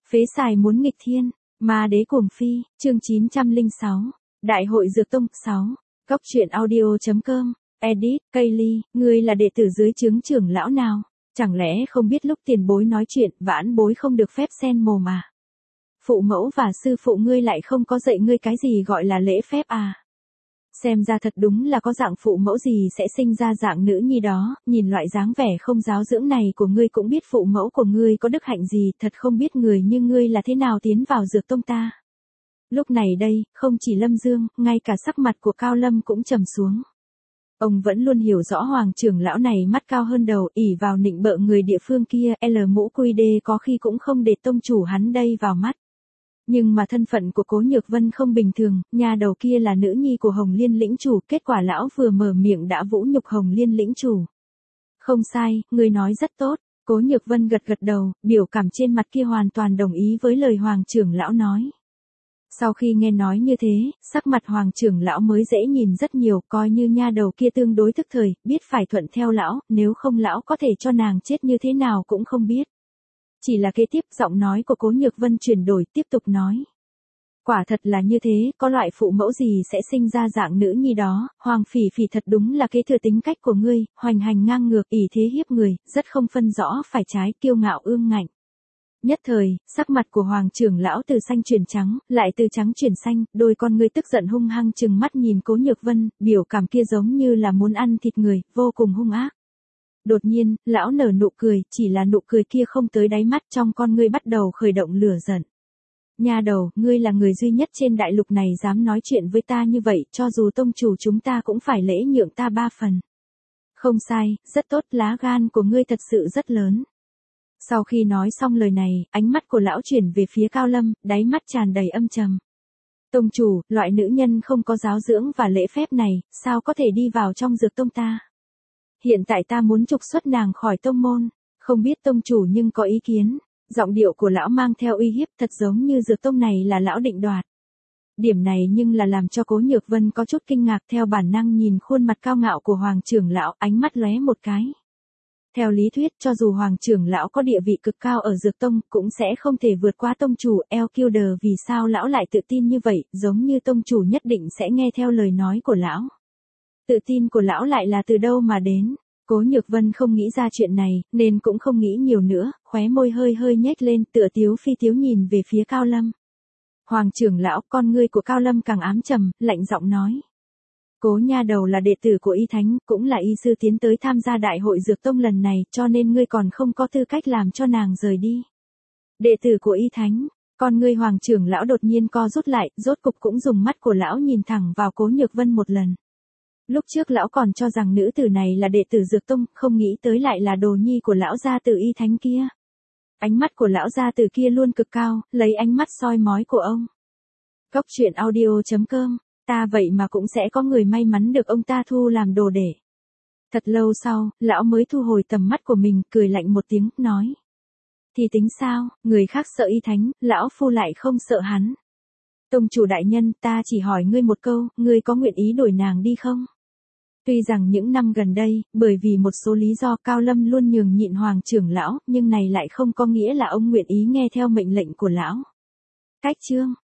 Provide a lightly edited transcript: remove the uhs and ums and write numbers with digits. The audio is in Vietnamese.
Phế xài muốn nghịch thiên, ma đế cuồng phi, chương 906, Đại hội Dược Tông, 6, Cóc truyện audio.com, edit, Kaylee, ngươi là đệ tử dưới trướng trưởng lão nào? Chẳng lẽ không biết lúc tiền bối nói chuyện, vãn bối không được phép xen mồm à? Phụ mẫu và sư phụ ngươi lại không có dạy ngươi cái gì gọi là lễ phép à? Xem ra thật đúng là có dạng phụ mẫu gì sẽ sinh ra dạng nữ nhi đó, nhìn loại dáng vẻ không giáo dưỡng này của ngươi cũng biết phụ mẫu của ngươi có đức hạnh gì, thật không biết người như ngươi là thế nào tiến vào Dược Tông ta. Lúc này đây, không chỉ Lâm Dương, ngay cả sắc mặt của Cao Lâm cũng trầm xuống. Ông vẫn luôn hiểu rõ Hoàng trưởng lão này mắt cao hơn đầu, ỷ vào nịnh bợ người địa phương kia, mũ quy đê có khi cũng không để tông chủ hắn đây vào mắt. Nhưng mà thân phận của Cố Nhược Vân không bình thường, nhà đầu kia là nữ nhi của Hồng Liên lĩnh chủ, kết quả lão vừa mở miệng đã vũ nhục Hồng Liên lĩnh chủ. Không sai, người nói rất tốt, Cố Nhược Vân gật gật đầu, biểu cảm trên mặt kia hoàn toàn đồng ý với lời Hoàng trưởng lão nói. Sau khi nghe nói như thế, sắc mặt Hoàng trưởng lão mới dễ nhìn rất nhiều, coi như nha đầu kia tương đối thức thời, biết phải thuận theo lão, nếu không lão có thể cho nàng chết như thế nào cũng không biết. Chỉ là kế tiếp giọng nói của Cố Nhược Vân chuyển đổi, tiếp tục nói. Quả thật là như thế, có loại phụ mẫu gì sẽ sinh ra dạng nữ nhi đó, Hoàng Phỉ Phỉ thật đúng là kế thừa tính cách của ngươi, hoành hành ngang ngược, ỷ thế hiếp người, rất không phân rõ phải trái, kiêu ngạo ương ngạnh. Nhất thời, sắc mặt của Hoàng trưởng lão từ xanh chuyển trắng, lại từ trắng chuyển xanh, đôi con ngươi tức giận hung hăng trừng mắt nhìn Cố Nhược Vân, biểu cảm kia giống như là muốn ăn thịt người, vô cùng hung ác. Đột nhiên, lão nở nụ cười, chỉ là nụ cười kia không tới đáy mắt, trong con ngươi bắt đầu khởi động lửa giận. Nha đầu, ngươi là người duy nhất trên đại lục này dám nói chuyện với ta như vậy, cho dù tông chủ chúng ta cũng phải lễ nhượng ta 3 phần. Không sai, rất tốt, lá gan của ngươi thật sự rất lớn. Sau khi nói xong lời này, ánh mắt của lão chuyển về phía Cao Lâm, đáy mắt tràn đầy âm trầm. Tông chủ, loại nữ nhân không có giáo dưỡng và lễ phép này, sao có thể đi vào trong Dược Tông ta? Hiện tại ta muốn trục xuất nàng khỏi tông môn, không biết tông chủ nhưng có ý kiến. Giọng điệu của lão mang theo uy hiếp, thật giống như Dược Tông này là lão định đoạt. Điểm này nhưng là làm cho Cố Nhược Vân có chút kinh ngạc, theo bản năng nhìn khuôn mặt cao ngạo của Hoàng trưởng lão, ánh mắt lóe một cái. Theo lý thuyết, cho dù Hoàng trưởng lão có địa vị cực cao ở Dược Tông, cũng sẽ không thể vượt qua tông chủ Elkilder, vì sao lão lại tự tin như vậy, giống như tông chủ nhất định sẽ nghe theo lời nói của lão. Tự tin của lão lại là từ đâu mà đến? Cố Nhược Vân không nghĩ ra chuyện này, nên cũng không nghĩ nhiều nữa, khóe môi hơi hơi nhếch lên, tựa tiếu phi tiếu nhìn về phía Cao Lâm. Hoàng trưởng lão, con ngươi của Cao Lâm càng ám trầm, lạnh giọng nói. Cố nha đầu là đệ tử của Y Thánh, cũng là y sư tiến tới tham gia đại hội Dược Tông lần này, cho nên ngươi còn không có tư cách làm cho nàng rời đi. Đệ tử của Y Thánh, con ngươi Hoàng trưởng lão đột nhiên co rút lại, rốt cục cũng dùng mắt của lão nhìn thẳng vào Cố Nhược Vân một lần. Lúc trước lão còn cho rằng nữ tử này là đệ tử Dược Tông, không nghĩ tới lại là đồ nhi của lão gia tử Y Thánh kia. Ánh mắt của lão gia tử kia luôn cực cao, lấy ánh mắt soi mói của ông. Cóc truyện audio.com, ta vậy mà cũng sẽ có người may mắn được ông ta thu làm đồ để. Thật lâu sau, lão mới thu hồi tầm mắt của mình, cười lạnh một tiếng, nói. Thì tính sao, người khác sợ Y Thánh, lão phu lại không sợ hắn. Tông chủ đại nhân, ta chỉ hỏi ngươi một câu, ngươi có nguyện ý đổi nàng đi không? Tuy rằng những năm gần đây, bởi vì một số lý do Cao Lâm luôn nhường nhịn Hoàng trưởng lão, nhưng này lại không có nghĩa là ông nguyện ý nghe theo mệnh lệnh của lão. Cách chương